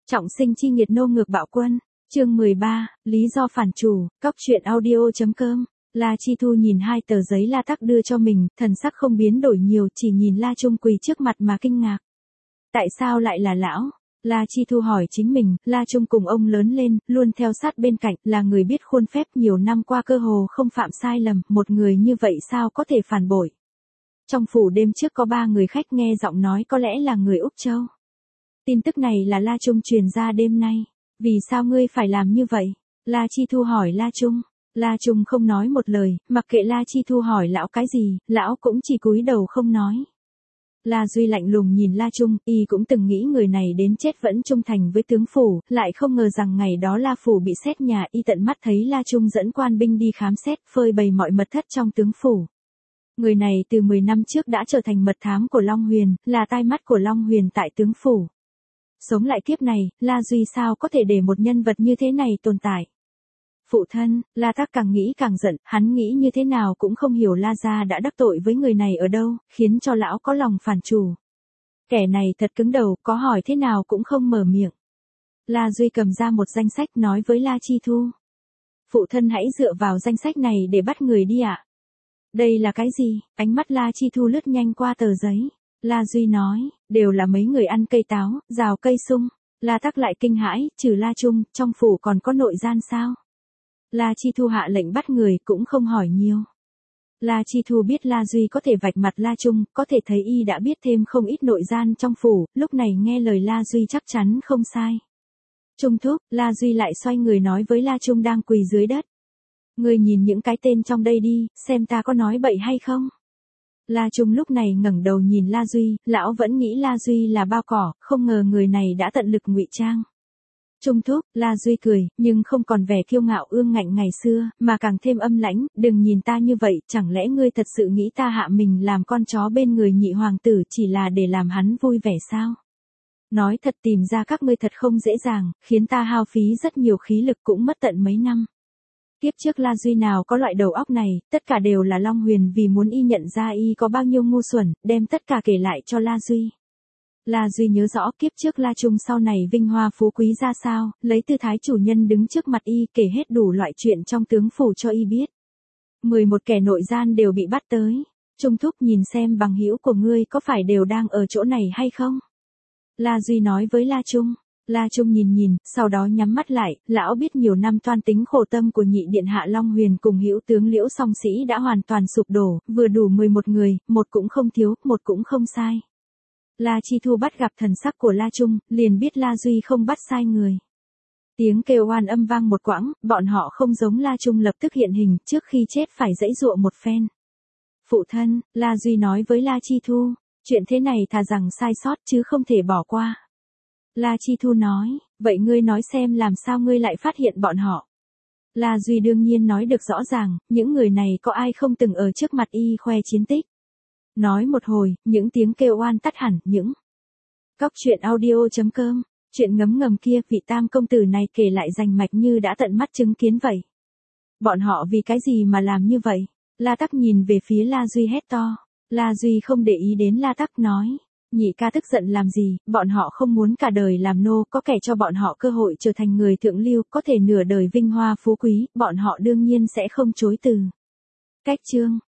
Trọng sinh chi nghiệt nô ngược bạo quân. Chương 13, lý do phản chủ, cóc truyện audio.com. La Chi Thu nhìn hai tờ giấy La Tắc đưa cho mình, thần sắc không biến đổi nhiều, chỉ nhìn La Trung quỳ trước mặt mà kinh ngạc. Tại sao lại là lão? La Chi Thu hỏi chính mình, La Trung cùng ông lớn lên, luôn theo sát bên cạnh, là người biết khuôn phép nhiều năm qua cơ hồ không phạm sai lầm, một người như vậy sao có thể phản bội. Trong phủ đêm trước có 3 người khách nghe giọng nói có lẽ là người Úc Châu. Tin tức này là La Trung truyền ra đêm nay. Vì sao ngươi phải làm như vậy? La Chi Thu hỏi La Trung. La Trung không nói một lời, mặc kệ La Chi Thu hỏi lão cái gì, lão cũng chỉ cúi đầu không nói. La Duy lạnh lùng nhìn La Trung, y cũng từng nghĩ người này đến chết vẫn trung thành với tướng phủ, lại không ngờ rằng ngày đó La phủ bị xét nhà, y tận mắt thấy La Trung dẫn quan binh đi khám xét, phơi bày mọi mật thất trong tướng phủ. Người này từ 10 năm trước đã trở thành mật thám của Long Huyền, là tai mắt của Long Huyền tại tướng phủ. Sống lại kiếp này, La Duy sao có thể để một nhân vật như thế này tồn tại? Phụ thân, La Tắc càng nghĩ càng giận, hắn nghĩ như thế nào cũng không hiểu La gia đã đắc tội với người này ở đâu, khiến cho lão có lòng phản chủ. Kẻ này thật cứng đầu, có hỏi thế nào cũng không mở miệng. La Duy cầm ra một danh sách nói với La Chi Thu. Phụ thân hãy dựa vào danh sách này để bắt người đi ạ. Đây là cái gì? Ánh mắt La Chi Thu lướt nhanh qua tờ giấy. La Duy nói, đều là mấy người ăn cây táo, rào cây sung. La Tắc lại kinh hãi, trừ La Trung, trong phủ còn có nội gian sao? La Chi Thu hạ lệnh bắt người cũng không hỏi nhiều. La Chi Thu biết La Duy có thể vạch mặt La Trung, có thể thấy y đã biết thêm không ít nội gian trong phủ, lúc này nghe lời La Duy chắc chắn không sai. Trung thúc, La Duy lại xoay người nói với La Trung đang quỳ dưới đất. Người nhìn những cái tên trong đây đi, xem ta có nói bậy hay không? La Trung lúc này ngẩng đầu nhìn La Duy, lão vẫn nghĩ La Duy là bao cỏ, không ngờ người này đã tận lực ngụy trang. Trung thúc, La Duy cười, nhưng không còn vẻ kiêu ngạo ương ngạnh ngày xưa, mà càng thêm âm lãnh, đừng nhìn ta như vậy, chẳng lẽ ngươi thật sự nghĩ ta hạ mình làm con chó bên người nhị hoàng tử chỉ là để làm hắn vui vẻ sao? Nói thật tìm ra các ngươi thật không dễ dàng, khiến ta hao phí rất nhiều khí lực cũng mất tận mấy năm. Tiếp trước La Duy nào có loại đầu óc này, tất cả đều là Long Huyền vì muốn y nhận ra y có bao nhiêu ngu xuẩn, đem tất cả kể lại cho La Duy. La Duy nhớ rõ kiếp trước La Trung sau này vinh hoa phú quý ra sao, lấy tư thái chủ nhân đứng trước mặt y kể hết đủ loại chuyện trong tướng phủ cho y biết. 11 kẻ nội gian đều bị bắt tới. Trung thúc nhìn xem bằng hữu của ngươi có phải đều đang ở chỗ này hay không? La Duy nói với La Trung. La Trung nhìn, sau đó nhắm mắt lại, lão biết nhiều năm toan tính khổ tâm của nhị điện hạ Long Huyền cùng hữu tướng Liễu Song Sĩ đã hoàn toàn sụp đổ, vừa đủ 11 người, một cũng không thiếu, một cũng không sai. La Chi Thu bắt gặp thần sắc của La Trung, liền biết La Duy không bắt sai người. Tiếng kêu oan âm vang một quãng, bọn họ không giống La Trung lập tức hiện hình, trước khi chết phải giãy giụa một phen. Phụ thân, La Duy nói với La Chi Thu, chuyện thế này thà rằng sai sót chứ không thể bỏ qua. La Chi Thu nói, vậy ngươi nói xem làm sao ngươi lại phát hiện bọn họ. La Duy đương nhiên nói được rõ ràng, những người này có ai không từng ở trước mặt y khoe chiến tích. Nói một hồi, những tiếng kêu oan tắt hẳn, những cóc truyện audio.com, chuyện ngấm ngầm kia vị tam công tử này kể lại rành mạch như đã tận mắt chứng kiến vậy. Bọn họ vì cái gì mà làm như vậy? La Tắc nhìn về phía La Duy hét to. La Duy không để ý đến La Tắc nói. Nhị ca tức giận làm gì, bọn họ không muốn cả đời làm nô, có kẻ cho bọn họ cơ hội trở thành người thượng lưu, có thể nửa đời vinh hoa phú quý, bọn họ đương nhiên sẽ không chối từ. Cách chương